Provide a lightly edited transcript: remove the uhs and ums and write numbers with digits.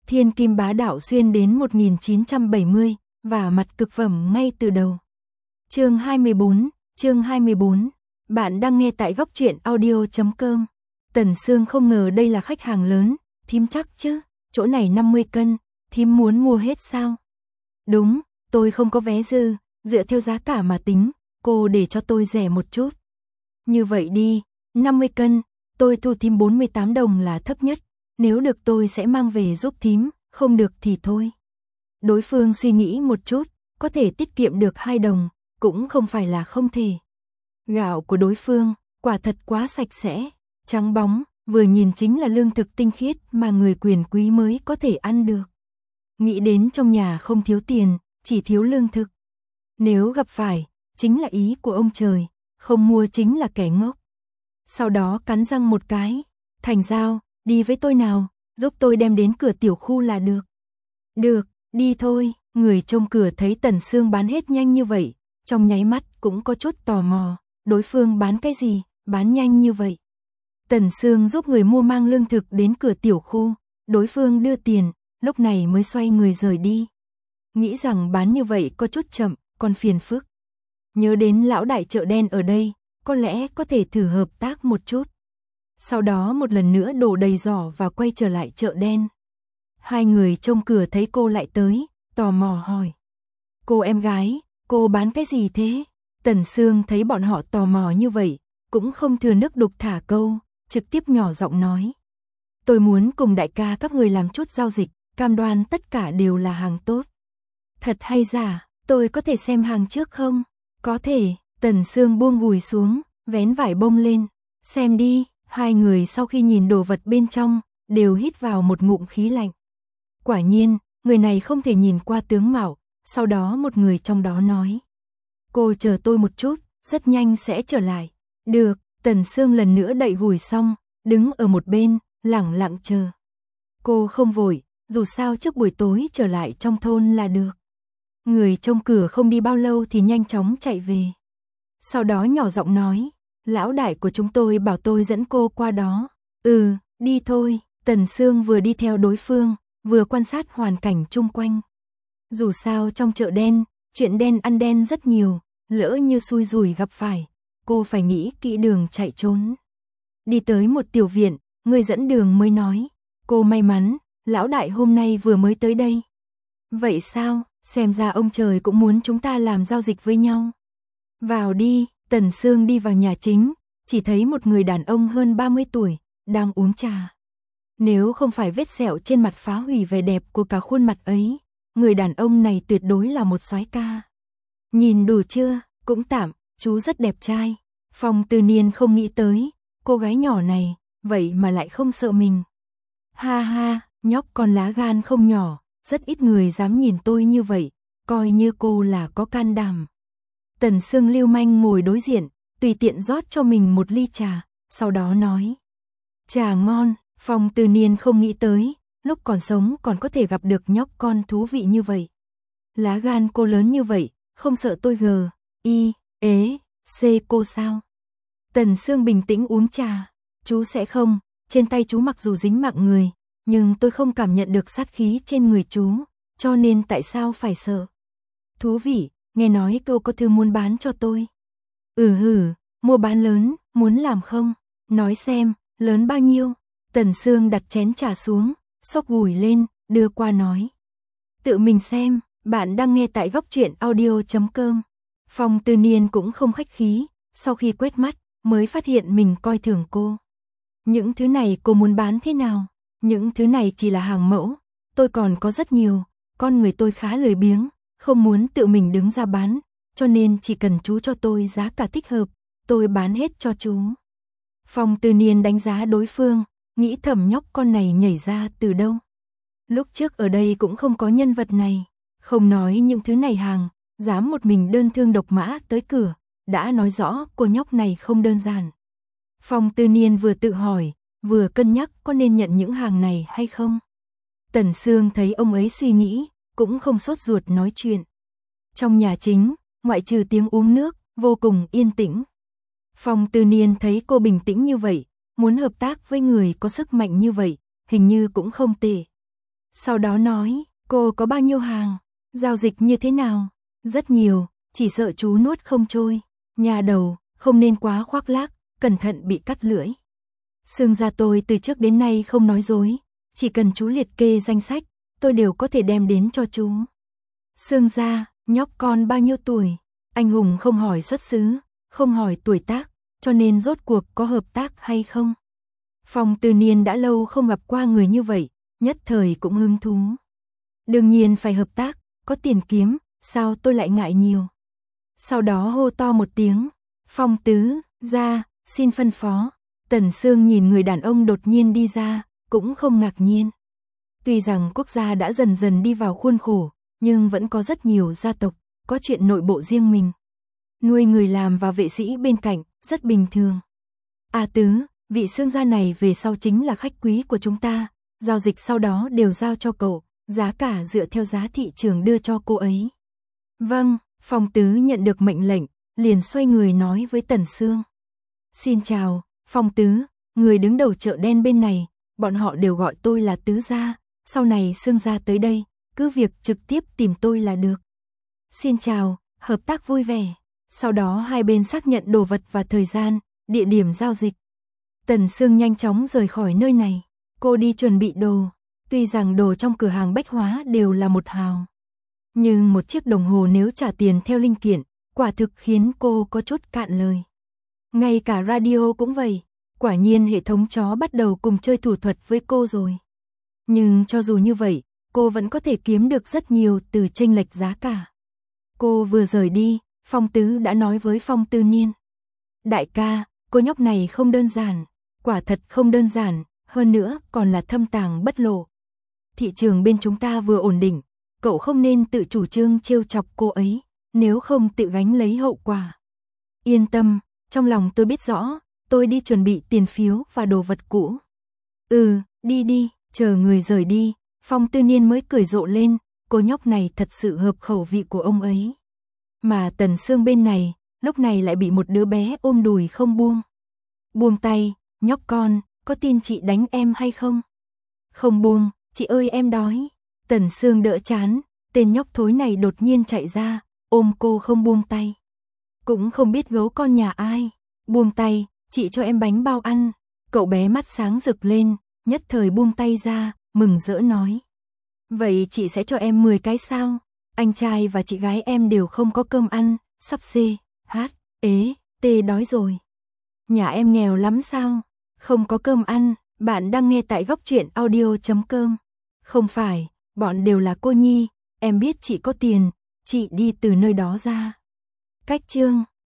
Thiên kim bá đạo xuyên đến 1970, và mặt cực phẩm ngay từ đầu. Chương 24, bạn đang nghe tại góc truyện audio.com. Tần Sương không ngờ đây là khách hàng lớn, thím chắc chứ, chỗ này 50 cân, thím muốn mua hết sao? Đúng, tôi không có vé dư, dựa theo giá cả mà tính, cô để cho tôi rẻ một chút. Như vậy đi, 50 cân, tôi thu thím 48 đồng là thấp nhất, nếu được tôi sẽ mang về giúp thím, không được thì thôi. Đối phương suy nghĩ một chút, có thể tiết kiệm được 2 đồng, cũng không phải là không thể. Gạo của đối phương, quả thật quá sạch sẽ, trắng bóng, vừa nhìn chính là lương thực tinh khiết mà người quyền quý mới có thể ăn được. Nghĩ đến trong nhà không thiếu tiền, chỉ thiếu lương thực. Nếu gặp phải, chính là ý của ông trời, không mua chính là kẻ ngốc. Sau đó cắn răng một cái, thành giao, đi với tôi nào, giúp tôi đem đến cửa tiểu khu là được. Được, đi thôi, người trông cửa thấy Tần Sương bán hết nhanh như vậy, trong nháy mắt cũng có chút tò mò, đối phương bán cái gì, bán nhanh như vậy. Tần Sương giúp người mua mang lương thực đến cửa tiểu khu, đối phương đưa tiền, lúc này mới xoay người rời đi. Nghĩ rằng bán như vậy có chút chậm, còn phiền phức. Nhớ đến lão đại chợ đen ở đây, có lẽ có thể thử hợp tác một chút. Sau đó một lần nữa đổ đầy giỏ và quay trở lại chợ đen. Hai người trông cửa thấy cô lại tới, tò mò hỏi. Cô em gái, cô bán cái gì thế? Tần Sương thấy bọn họ tò mò như vậy, cũng không thừa nước đục thả câu, trực tiếp nhỏ giọng nói. Tôi muốn cùng đại ca các người làm chút giao dịch, cam đoan tất cả đều là hàng tốt. Thật hay giả, tôi có thể xem hàng trước không? Có thể, Tần Sương buông gùi xuống, vén vải bông lên, xem đi. Hai người sau khi nhìn đồ vật bên trong, đều hít vào một ngụm khí lạnh. Quả nhiên, người này không thể nhìn qua tướng mạo, sau đó một người trong đó nói. Cô chờ tôi một chút, rất nhanh sẽ trở lại. Được, Tần Sương lần nữa đậy gùi xong, đứng ở một bên, lẳng lặng chờ. Cô không vội, dù sao trước buổi tối trở lại trong thôn là được. Người trông cửa không đi bao lâu thì nhanh chóng chạy về. Sau đó nhỏ giọng nói. Lão đại của chúng tôi bảo tôi dẫn cô qua đó. Đi thôi. Tần Sương vừa đi theo đối phương, vừa quan sát hoàn cảnh chung quanh. Dù sao trong chợ đen, chuyện đen ăn đen rất nhiều, lỡ như xui rủi gặp phải, cô phải nghĩ kỹ đường chạy trốn. Đi tới một tiểu viện, người dẫn đường mới nói. Cô may mắn, lão đại hôm nay vừa mới tới đây. Vậy sao, xem ra ông trời cũng muốn chúng ta làm giao dịch với nhau. Vào đi. Tần Sương đi vào nhà chính, chỉ thấy một người đàn ông hơn 30 tuổi, đang uống trà. Nếu không phải vết sẹo trên mặt phá hủy vẻ đẹp của cả khuôn mặt ấy, người đàn ông này tuyệt đối là một soái ca. Nhìn đủ chưa, cũng tạm, chú rất đẹp trai. Phong Tư Niên không nghĩ tới, cô gái nhỏ này, vậy mà lại không sợ mình. Ha ha, nhóc con lá gan không nhỏ, rất ít người dám nhìn tôi như vậy, coi như cô là có can đảm. Tần Sương lưu manh ngồi đối diện, tùy tiện rót cho mình một ly trà, sau đó nói. Trà ngon, Phong Tư Niên không nghĩ tới, lúc còn sống còn có thể gặp được nhóc con thú vị như vậy. Lá gan cô lớn như vậy, không sợ tôi cô sao? Tần Sương bình tĩnh uống trà, chú sẽ không, trên tay chú mặc dù dính mạng người, nhưng tôi không cảm nhận được sát khí trên người chú, cho nên tại sao phải sợ? Thú vị. Nghe nói cô có thư muốn bán cho tôi. Mua bán lớn, muốn làm không? Nói xem, lớn bao nhiêu? Tần Sương đặt chén trà xuống, xốc gùi lên, đưa qua nói. Tự mình xem, bạn đang nghe tại góc truyện audio.com. Phong Tư Niên cũng không khách khí, sau khi quét mắt, mới phát hiện mình coi thường cô. Những thứ này cô muốn bán thế nào? Những thứ này chỉ là hàng mẫu, tôi còn có rất nhiều, con người tôi khá lười biếng. Không muốn tự mình đứng ra bán, cho nên chỉ cần chú cho tôi giá cả thích hợp, tôi bán hết cho chú. Phong Tư Niên đánh giá đối phương, nghĩ thầm nhóc con này nhảy ra từ đâu. Lúc trước ở đây cũng không có nhân vật này, không nói những thứ này hàng, dám một mình đơn thương độc mã tới cửa, đã nói rõ cô nhóc này không đơn giản. Phong Tư Niên vừa tự hỏi, vừa cân nhắc có nên nhận những hàng này hay không. Tần Sương thấy ông ấy suy nghĩ, cũng không sốt ruột nói chuyện. Trong nhà chính, ngoại trừ tiếng uống nước, vô cùng yên tĩnh. Phong Tư Niên thấy cô bình tĩnh như vậy, muốn hợp tác với người có sức mạnh như vậy, hình như cũng không tệ. Sau đó nói, cô có bao nhiêu hàng, giao dịch như thế nào? Rất nhiều, chỉ sợ chú nuốt không trôi. Nhà đầu, không nên quá khoác lác, cẩn thận bị cắt lưỡi. Sương gia tôi từ trước đến nay không nói dối, chỉ cần chú liệt kê danh sách, tôi đều có thể đem đến cho chú. Sương gia, nhóc con bao nhiêu tuổi? Anh hùng không hỏi xuất xứ, không hỏi tuổi tác, cho nên rốt cuộc có hợp tác hay không? Phong Tư Niên đã lâu không gặp qua người như vậy, nhất thời cũng hứng thú. Đương nhiên phải hợp tác, có tiền kiếm, sao tôi lại ngại nhiều. Sau đó hô to một tiếng, Phong tứ, ra, xin phân phó. Tần Sương nhìn người đàn ông đột nhiên đi ra, cũng không ngạc nhiên. Tuy rằng quốc gia đã dần dần đi vào khuôn khổ, nhưng vẫn có rất nhiều gia tộc, có chuyện nội bộ riêng mình. Nuôi người làm và vệ sĩ bên cạnh, rất bình thường. A Tứ, vị Sương gia này về sau chính là khách quý của chúng ta, giao dịch sau đó đều giao cho cậu, giá cả dựa theo giá thị trường đưa cho cô ấy. Vâng, Phong Tứ nhận được mệnh lệnh, liền xoay người nói với Tần Sương. Xin chào, Phong Tứ, người đứng đầu chợ đen bên này, bọn họ đều gọi tôi là Tứ gia, sau này Sương gia tới đây, cứ việc trực tiếp tìm tôi là được. Xin chào, hợp tác vui vẻ. Sau đó hai bên xác nhận đồ vật và thời gian, địa điểm giao dịch. Tần Sương nhanh chóng rời khỏi nơi này, cô đi chuẩn bị đồ, tuy rằng đồ trong cửa hàng bách hóa đều là một hào. Nhưng một chiếc đồng hồ nếu trả tiền theo linh kiện, quả thực khiến cô có chút cạn lời. Ngay cả radio cũng vậy, quả nhiên hệ thống chó bắt đầu cùng chơi thủ thuật với cô rồi. Nhưng cho dù như vậy, cô vẫn có thể kiếm được rất nhiều từ chênh lệch giá cả. Cô vừa rời đi, Phong Tứ đã nói với Phong Tư Niên. Đại ca, cô nhóc này không đơn giản, quả thật không đơn giản, hơn nữa còn là thâm tàng bất lộ. Thị trường bên chúng ta vừa ổn định, cậu không nên tự chủ trương trêu chọc cô ấy, nếu không tự gánh lấy hậu quả. Yên tâm, trong lòng tôi biết rõ, tôi đi chuẩn bị tiền phiếu và đồ vật cũ. Đi đi, chờ người rời đi, Phong Tư Niên mới cười rộ lên, cô nhóc này thật sự hợp khẩu vị của ông ấy. Mà Tần Sương bên này, lúc này lại bị một đứa bé ôm đùi không buông. Buông tay, nhóc con, có tin chị đánh em hay không? Không buông, chị ơi em đói. Tần Sương đỡ chán, tên nhóc thối này đột nhiên chạy ra, ôm cô không buông tay. Cũng không biết gấu con nhà ai. Buông tay, chị cho em bánh bao ăn. Cậu bé mắt sáng rực lên, nhất thời buông tay ra, mừng rỡ nói. Vậy chị sẽ cho em 10 cái sao? Anh trai và chị gái em đều không có cơm ăn, sắp đói rồi. Nhà em nghèo lắm sao? Không có cơm ăn, bạn đang nghe tại góc truyện audio.com. Không phải, bọn đều là cô nhi, em biết chị có tiền, chị đi từ nơi đó ra. Cách chương